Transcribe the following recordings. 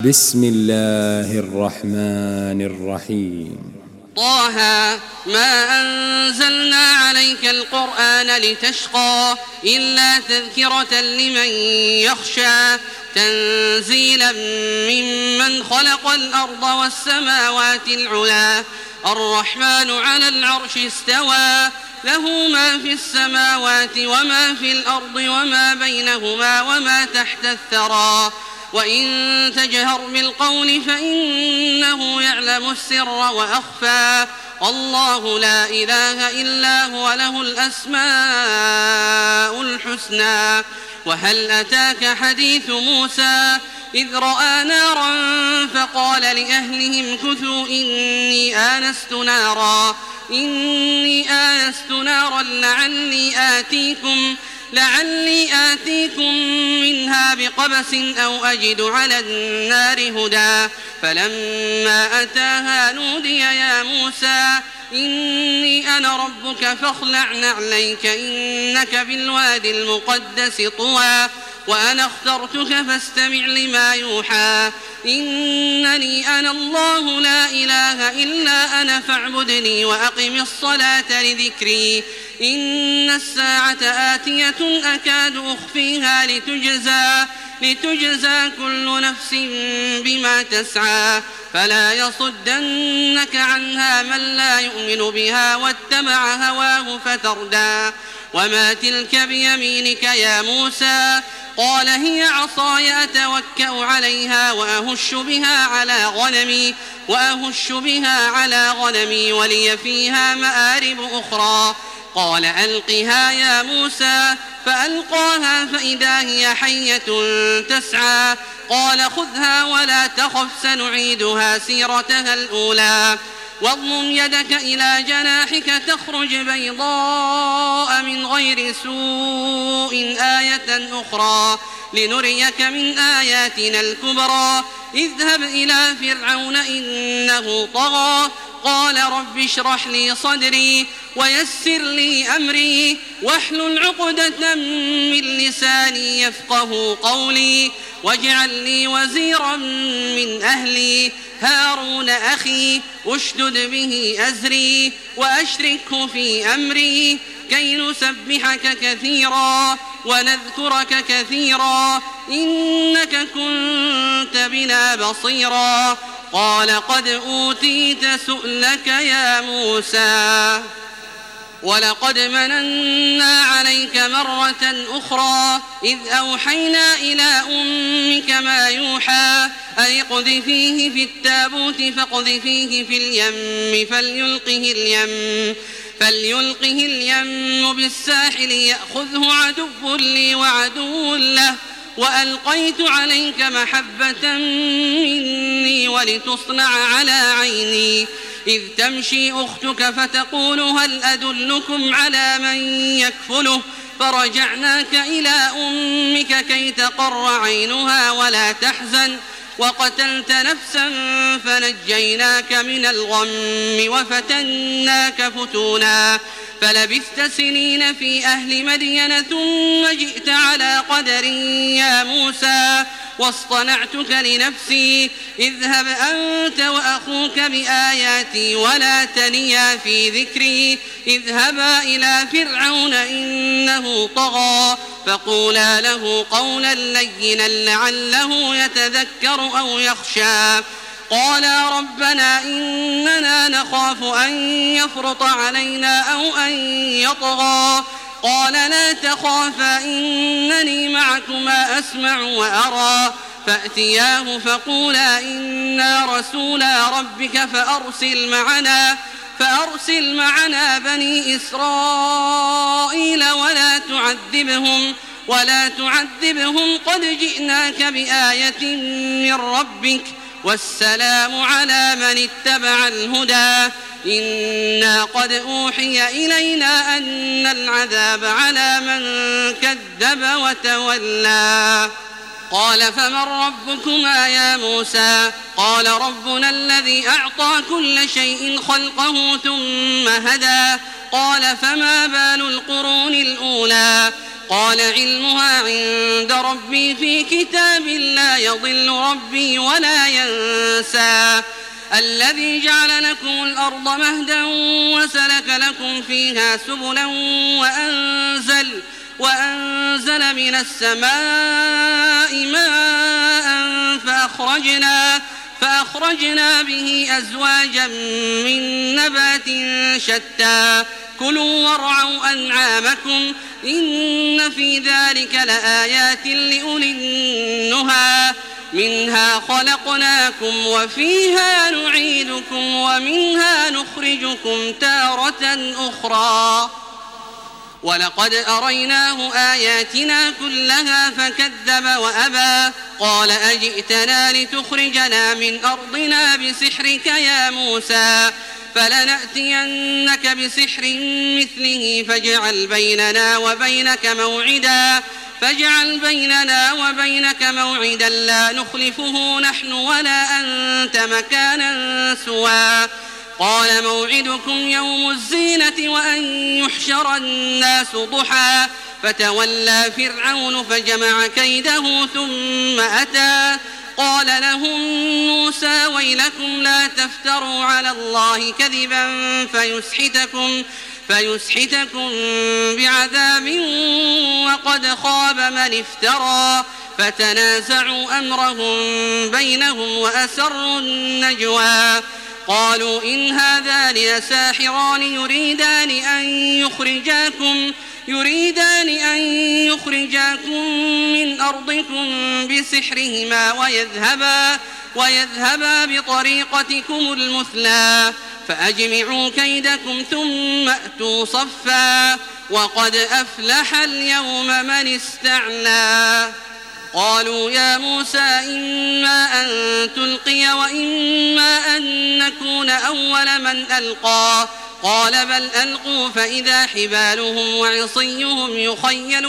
بسم الله الرحمن الرحيم. طه ما أنزلنا عليك القرآن لتشقى إلا تذكرة لمن يخشى تنزيلا ممن خلق الأرض والسماوات العلى الرحمن على العرش استوى له ما في السماوات وما في الأرض وما بينهما وما تحت الثرى وإن تجهر بالقول فإنه يعلم السر وأخفى الله لا إله إلا هو له الأسماء الحسنى. وهل أتاك حديث موسى إذ رأى نارا فقال لأهلهم كثوا إني آنست نارا لعلي آتيكم منها بقبس أو أجد على النار هدى فلما أتاها نودي يا موسى إني أنا ربك فاخلع نعليك إنك بالوادي المقدس طوى وأنا اخترتك فاستمع لما يوحى إنني أنا الله لا إله إلا أنا فاعبدني وأقم الصلاة لذكري إن الساعة آتية أكاد أخفيها لتجزى كل نفس بما تسعى فلا يصدنك عنها من لا يؤمن بها واتبع هواه فتردى. وما تلك بيمينك يا موسى قال هي عصاي أتوكأ عليها وأهش بها على غنمي ولي فيها مآرب أخرى قال ألقها يا موسى فألقاها فإذا هي حية تسعى قال خذها ولا تخف سنعيدها سيرتها الأولى واضمم يدك إلى جناحك تخرج بيضاء من غير سوء آية أخرى لنريك من آياتنا الكبرى اذهب إلى فرعون إنه طغى قال رب اشرح لي صدري ويسر لي أمري واحلل عقدة من لساني يفقه قولي واجعل لي وزيرا من أهلي هارون أخي اشدد به أزري وأشركه في أمري كي نسبحك كثيرا ونذكرك كثيرا إنك كنت بنا بصيرا قال قد أوتيت سؤلك يا موسى ولقد مننا عليك مرة أخرى إذ أوحينا إلى أمك ما يوحى أن اقذفيه في التابوت فاقذفيه في اليم فليلقه اليم بالساحل يأخذه عدو لي وعدو له وألقيت عليك محبة مني ولتصنع على عيني إذ تمشي أختك فتقول هل أدلكم على من يكفله فرجعناك إلى أمك كي تقر عينها ولا تحزن وقتلت نفسا فنجيناك من الغم وفتناك فتونا فلبثت سنين في أهل مدين ثم جئت على قدر يا موسى واصطنعتك لنفسي اذهب أنت وأخوك بآياتي ولا تنيا في ذكري اذهبا إلى فرعون إنه طغى فقولا له قولا لينا لعله يتذكر أو يخشى قالا ربنا إننا نخاف أن يفرط علينا أو أن يطغى قال لا تخافا إنني معكما أسمع وأرى فأتياه فقولا إنا رسولا ربك فأرسل معنا بني إسرائيل ولا تعذبهم قد جئناك بآية من ربك والسلام على من اتبع الهدى إنا قد أوحي إلينا أن العذاب على من كذب وتولى قال فمن ربكما يا موسى قال ربنا الذي أعطى كل شيء خلقه ثم هدى قال فما بال القرون الأولى قال علمها عند ربي في كتاب لا يضل ربي ولا ينسى الذي جعل لكم الأرض مهدا وسلك لكم فيها سبلا وأنزل من السماء ماء فأخرجنا به أزواجا من نبات شتى كلوا وارعوا أنعامكم إن في ذلك لآيات لأولي النهى منها خلقناكم وفيها نعيدكم ومنها نخرجكم تارة أخرى ولقد أريناه آياتنا كلها فكذب وأبى قال أجئتنا لتخرجنا من أرضنا بسحرك يا موسى فلنأتينك بسحر مثله فاجعل بيننا وبينك موعدا لا نخلفه نحن ولا أنت مكانا سوى قال موعدكم يوم الزينة وأن يحشر الناس ضحى فتولى فرعون فجمع كيده ثم أتى قال لهم موسى ويلكم لا تفتروا على الله كذبا فيسحتكم بعذاب وقد خاب من افترى فتنازعوا أمرهم بينهم وأسروا النجوى قالوا إن هذان لساحران يريدان أن يخرجاكم من أرضكم بسحرهما ويذهبا بطريقتكم المثلى فأجمعوا كيدكم ثم أتوا صفا وقد أفلح اليوم من استعلى قالوا يا موسى إما أن تلقي وإما أن نكون أول من ألقى قال بل ألقوا فإذا حبالهم وعصيهم يخيل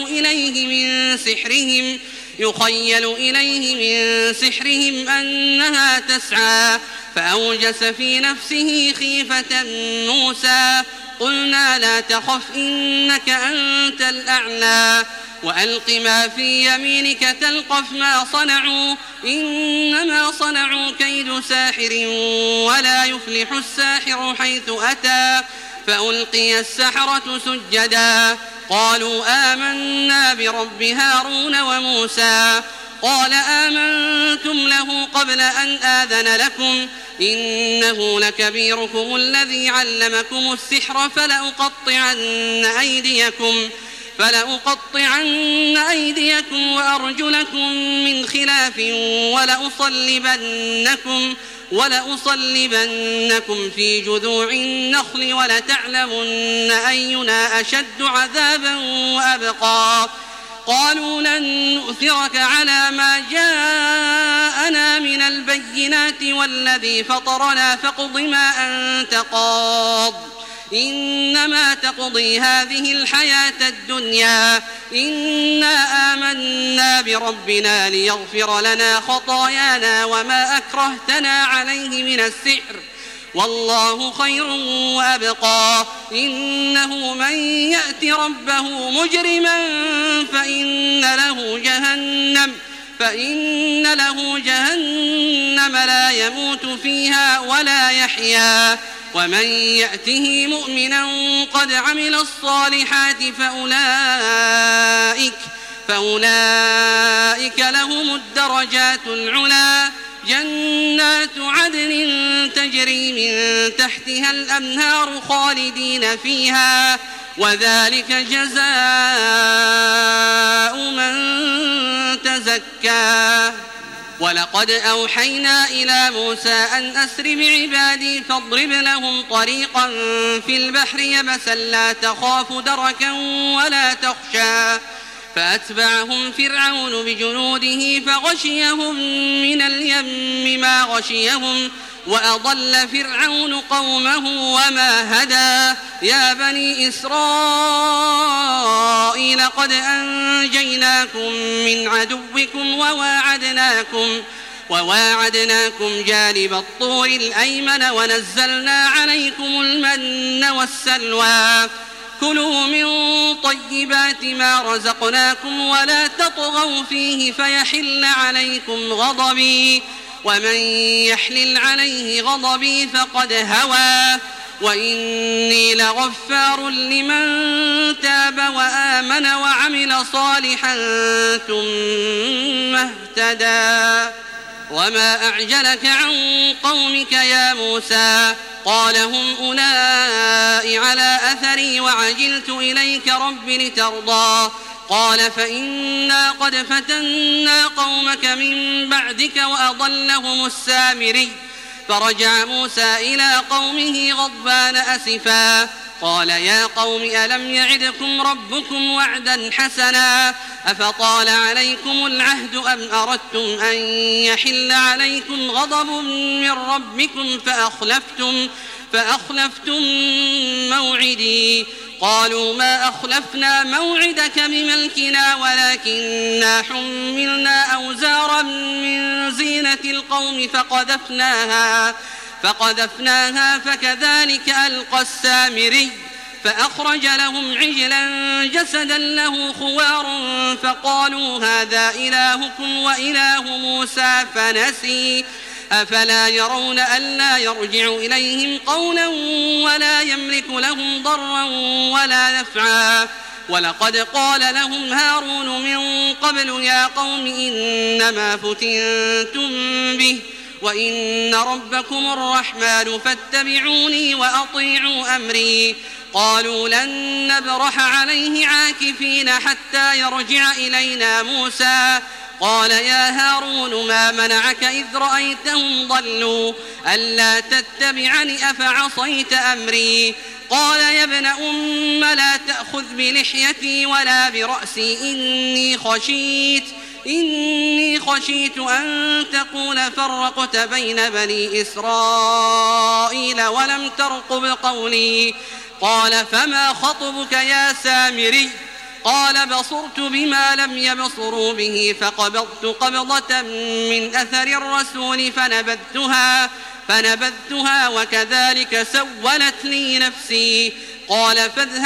إليه من سحرهم أنها تسعى فأوجس في نفسه خيفة موسى قلنا لا تخف إنك أنت الأعلى وألق ما في يمينك تلقف ما صنعوا إنما صنعوا كيد ساحر ولا يفلح الساحر حيث أتى فألقي السحرة سجدا قالوا آمنا برب هارون وموسى قال آمنتم له قبل أن آذن لكم إنه لكبيركم الذي علمكم السحر فلأقطعن أيديكم وأرجلكم من خلاف ولأصلبنكم في جذوع النخل ولتعلمن أينا أشد عذابا وأبقى قالوا لن نؤثرك على ما جاءنا من البينات والذي فطرنا فاقض ما أنت قاض إنما تقضي هذه الحياة الدنيا إنا آمنا بربنا ليغفر لنا خطايانا وما أكرهتنا عليه من السحر والله خير وأبقى إنه من يأت ربه مجرما فإن له جهنم لا يموت فيها ولا يحيا ومن يأته مؤمنا قد عمل الصالحات فأولئك لهم الدرجات العلى جنات عدن تجري من تحتها الأنهار خالدين فيها وذلك جزاء من تزكى ولقد أوحينا إلى موسى أن أسر بعبادي فاضرب لهم طريقا في البحر يبسا لا تخاف دركا ولا تخشى فأتبعهم فرعون بجنوده فغشيهم من اليم ما غشيهم وأضل فرعون قومه وما هدى يا بني إسرائيل قد أنجيناكم من عدوكم وواعدناكم جانب الطور الأيمن ونزلنا عليكم المن والسلوى كلوا من طيبات ما رزقناكم ولا تطغوا فيه فيحل عليكم غضبي، ومن يحلل عليه غضبي فقد هوى، وإني لغفار لمن تاب وآمن وعمل صالحا ثم اهتدى. وما أعجلك عن قومك يا موسى؟ قال هم أولئك على أثري وعجلت إليك رب لترضى. قال فإنا قد فتنا قومك من بعدك وأضلهم السامري. فرجع موسى إلى قومه غضبان أسفا قال يا قوم ألم يعدكم ربكم وعدا حسنا أفطال عليكم العهد أم أردتم أن يحل عليكم غضب من ربكم فأخلفتم موعدي. قالوا ما أخلفنا موعدك بملكنا ولكننا حملنا أوزارا من زينة القوم فقذفناها فكذلك ألقى السامري. فأخرج لهم عجلا جسدا له خوار فقالوا هذا إلهكم وإله موسى فنسي. أفلا يرون ألا يرجع إليهم قولا ولا يملك لهم ضرا ولا نفعا. ولقد قال لهم هارون من قبل يا قوم إنما فتنتم به وإن ربكم الرحمن فاتبعوني وأطيعوا أمري. قالوا لن نبرح عليه عاكفين حتى يرجع إلينا موسى. قال يا هارون ما منعك إذ رأيتهم ضلوا ألا تتبعني أفعصيت أمري؟ قال يا ابن أم لا تأخذ بلحيتي ولا برأسي إني خشيت أن تقول فرقت بين بني إسرائيل ولم ترقب قولي. قال فما خطبك يا سامري؟ قال بصرت بما لم يبصروا به فقبضت قبضة من أثر الرسول فنبذتها وكذلك سولت لي نفسي. قال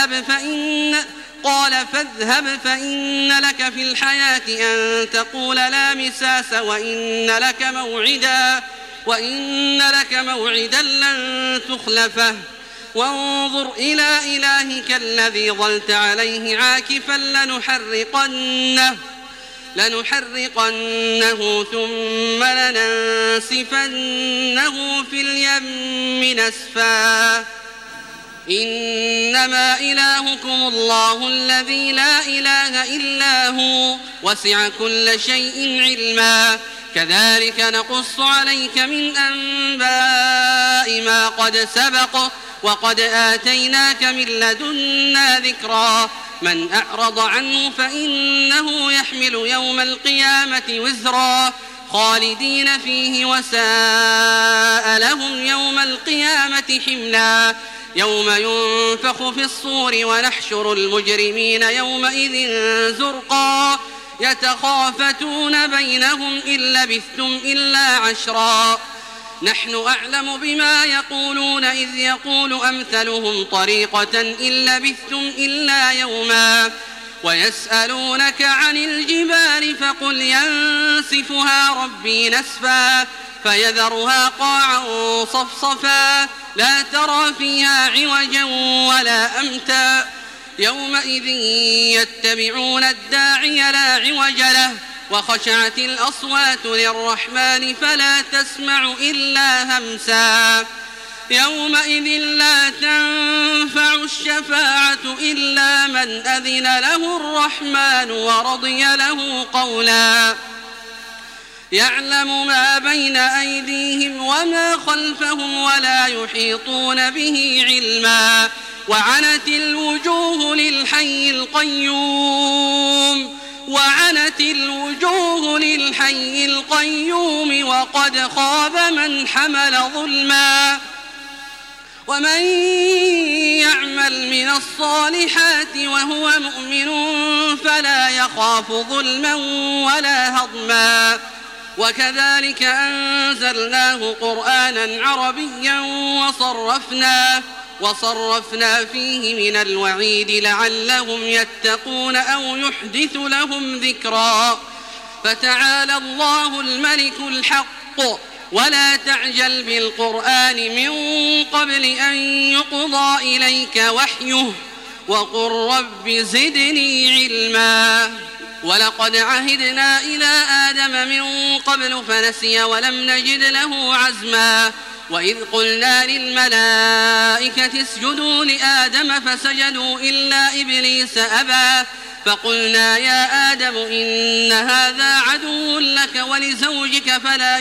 فاذهب فإن لك في الحياة أن تقول لا مساس وإن لك موعدا لن تخلفه وانظر إلى إلهك الذي ظلت عليه عاكفا لنحرقنه ثم لننسفنه في اليم نسفا. إنما إلهكم الله الذي لا إله إلا هو وسع كل شيء علما. كذلك نقص عليك من أنباء ما قد سبق وقد آتيناك من لدنا ذكرا. من أعرض عنه فإنه يحمل يوم القيامة وزرا خالدين فيه وساء لهم يوم القيامة حملا. يوم ينفخ في الصور ونحشر المجرمين يومئذ زرقا يتخافتون بينهم إن لبثتم إلا عشرا. نحن أعلم بما يقولون إذ يقول أمثلهم طريقة إن لبثتم إلا يوما. ويسألونك عن الجبال فقل ينسفها ربي نسفا فيذرها قاعا صفصفا لا ترى فيها عوجا ولا أمتا. يومئذ يتبعون الداعي لا عوج له وخشعت الأصوات للرحمن فلا تسمع إلا همسا. يومئذ لا تنفع الشفاعة إلا من أذن له الرحمن ورضي له قولا. يعلم ما بين أيديهم وما خلفهم ولا يحيطون به علما. وعنت الوجوه للحي القيوم وقد خاب من حمل ظلما. ومن يعمل من الصالحات وهو مؤمن فلا يخاف ظلما ولا هضما. وكذلك أنزلناه قرآنا عربيا وصرفنا فيه من الوعيد لعلهم يتقون أو يحدث لهم ذكرا. فتعالى الله الملك الحق ولا تعجل بالقرآن من قبل أن يقضى إليك وحيه وقل رب زدني علما. ولقد عهدنا إلى آدم من قبل فنسي ولم نجد له عزما. وإذ قلنا للملائكة اسجدوا لآدم فسجدوا إلا إبليس أبى فقلنا يا آدم إن هذا عدو لك ولزوجك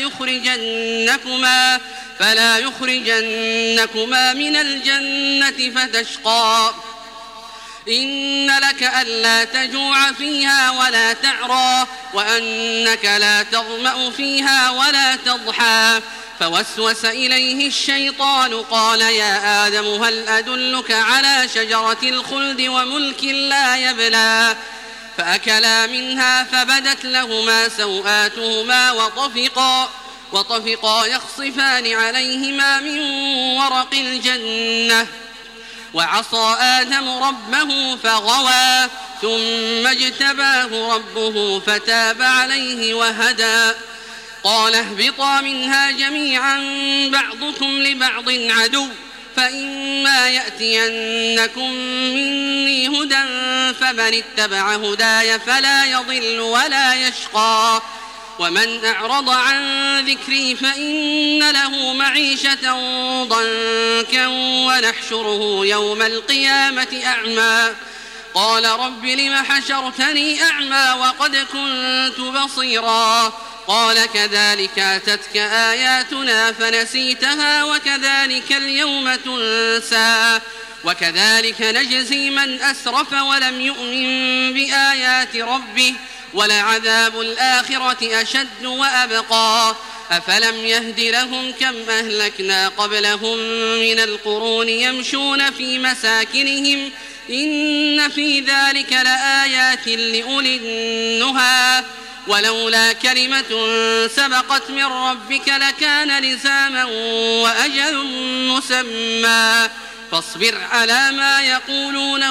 فلا يخرجنكما من الجنة فتشقى. إن لك ألا تجوع فيها ولا تعرى وأنك لا تظمأ فيها ولا تضحى. فوسوس إليه الشيطان قال يا آدم هل أدلك على شجرة الخلد وملك لا يبلى. فأكلا منها فبدت لهما سوآتهما وطفقا يخصفان عليهما من ورق الجنة. وعصى آدم ربه فغوى ثم اجتباه ربه فتاب عليه وهدى. قال اهبطا منها جميعا بعضكم لبعض عدو فإما يأتينكم مني هدى فمن اتبع هداي فلا يضل ولا يشقى. ومن أعرض عن ذكري فإن له معيشة ضنكا ونحشره يوم القيامة أعمى. قال رب لم حشرتني أعمى وقد كنت بصيرا. قال كذلك أتتك آياتنا فنسيتها وكذلك اليوم تنسى. وكذلك نجزي من أسرف ولم يؤمن بآيات ربه ولعذاب الآخرة أشد وأبقى. أفلم يهد لهم كم أهلكنا قبلهم من القرون يمشون في مساكنهم إن في ذلك لآيات لأولي النهى. ولولا كلمة سبقت من ربك لكان لزاما وأجل مسمى. فاصبر على ما يقولون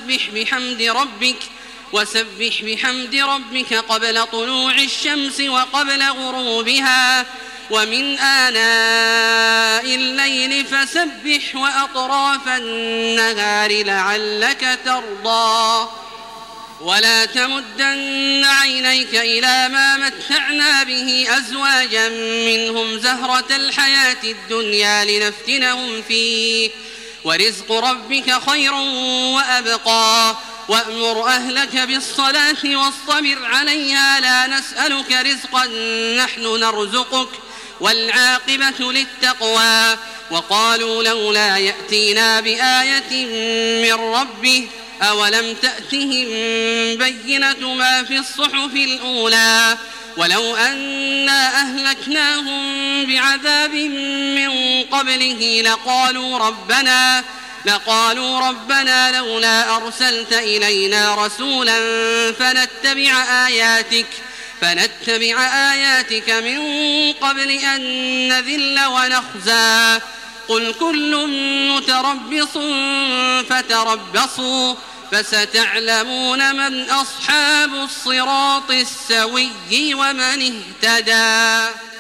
وسبح بحمد ربك قبل طلوع الشمس وقبل غروبها ومن آناء الليل فسبح وأطراف النهار لعلك ترضى. ولا تمدن عينيك إلى ما متعنا به أزواجا منهم زهرة الحياة الدنيا لنفتنهم فيه ورزق ربك خير وأبقى. وأمر أهلك بالصلاة واصطبر عليها لا نسألك رزقا نحن نرزقك والعاقبة للتقوى. وقالوا لولا يأتينا بآية من ربه أولم تأتهم بينة ما في الصحف الأولى. ولو أنا أهلكناهم بعذاب من قبله لقالوا ربنا لولا أرسلت إلينا رسولا فنتبع آياتك من قبل أن نذل ونخزى. قل كل متربص فتربصوا فستعلمون من أصحاب الصراط السوي ومن اهتدى.